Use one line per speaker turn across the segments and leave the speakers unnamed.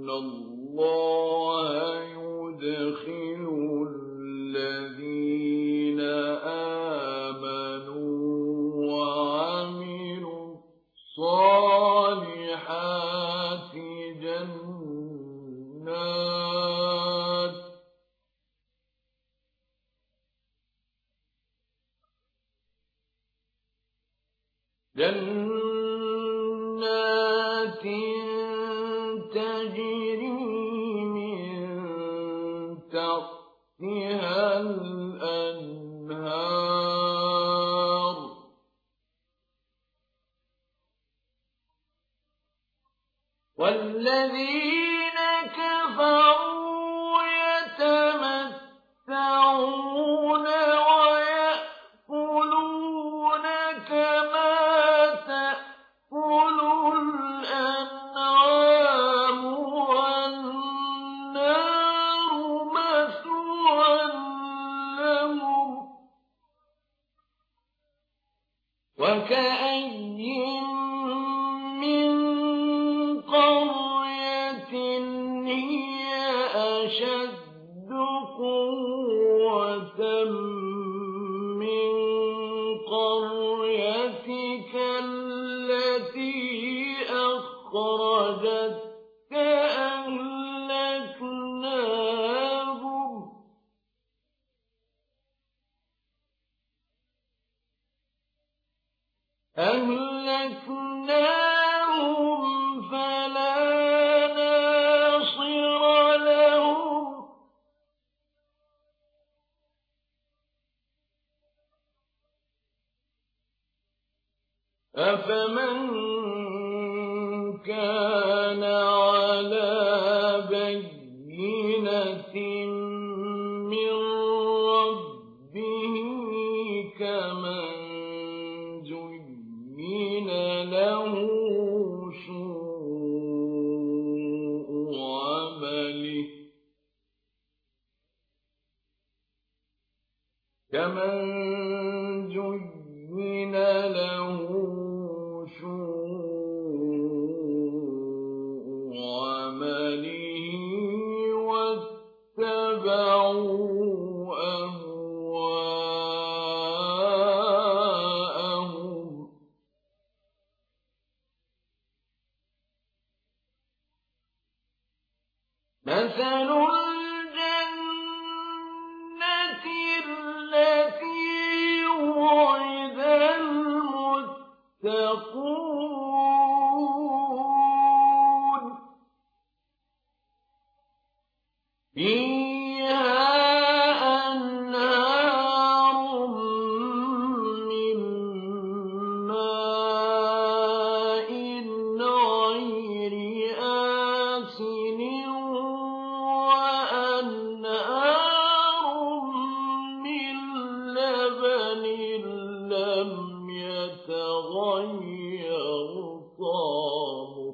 اللَّهَ يُدْخِلُ الَّذِينَ آمَنُوا وَعَمِلُوا الصَّالِحَاتِ جَنَّاتٍ تَجْرِي مِن تَحْتِهَا الْأَنْهَارُ وَالَّذِينَ كَفَرُوا يَتَمَتَّعُونَ وَيَأْكُلُونَ كَمَا تَأْكُلُ الْأَنْعَامُ وَالنَّارُ مَثْوًى لَّهُمْ وَكَأَيِّن مِّن قَرْيَةٍ هِيَ أَشَدُّ قُوَّةً مِّن قَرْيَتِكَ الَّتِي أَخْرَجَتْكَ أهلكناهم فلا ناصر لهم أفمن كان على بينة من ربه كمن زين له سوء عمله واتبعوا أهواءهم مثل الجنة التي وعد المتقون فيها أنهار من ماء غير آسن وأنهار من لبن لم يتغير طعمه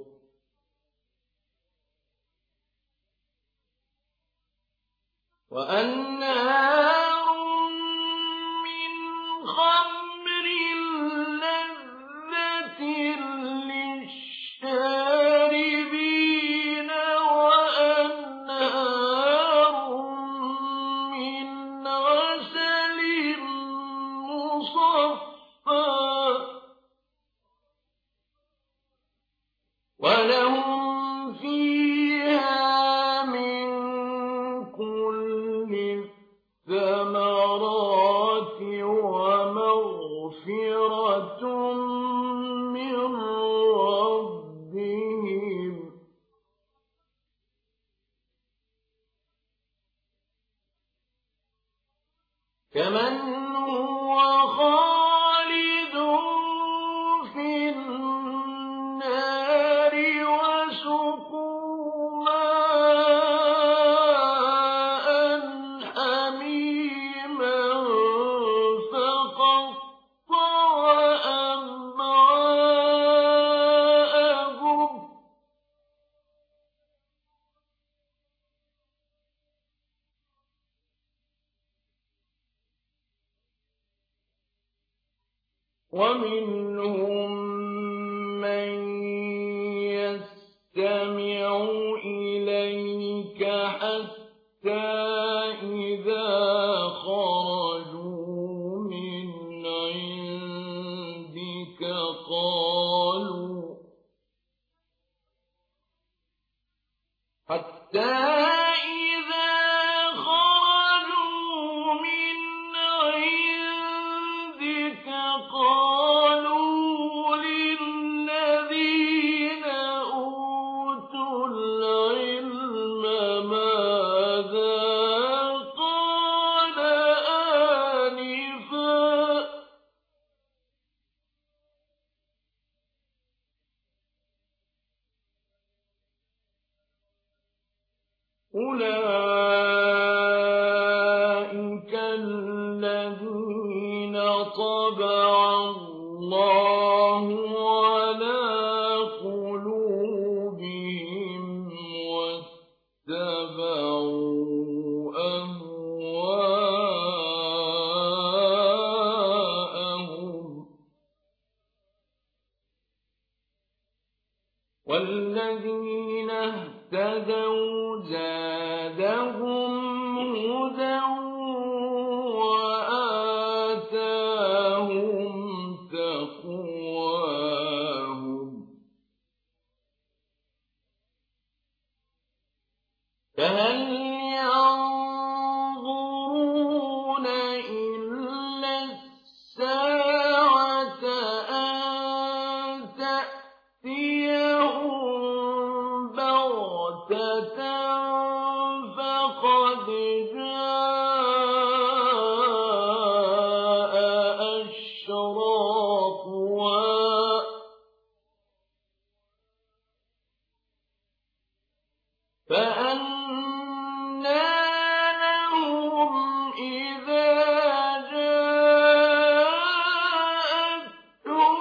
وأنهار من خمر لذة للشاربين وأنهار من عسل مصفى ولهم فيها من كل الثمرات ومغفرة من ربهم كمن هو خالد في النار وسقوا ماء حميما فقطع أمعاءهم ومنهم من يستمع إليك قالوا حتى إذا خرجوا من عندك قالوا للذين أوتوا العلم ماذا قال آنفا أولئك الذين طبع الله على قلوبهم واتبعوا أهواءهم والذين اهتدوا زادهم هدى وآتاهم تقواهم فهل ينظرون إلا الساعة أن تأتيهم بغتة فقد جاء أشراطها فأنى لهم إذا جاءتهم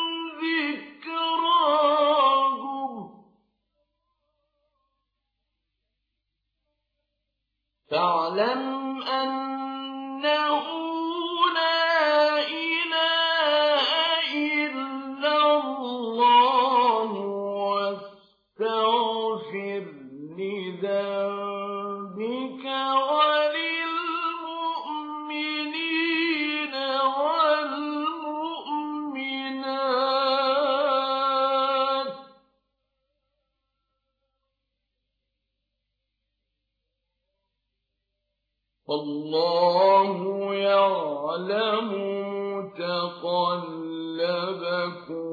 ذكراهم فاعلم أنه لا إله إلا الله واستغفر لذنبك وللمؤمنين والمؤمنات والله يعلم متقلبكم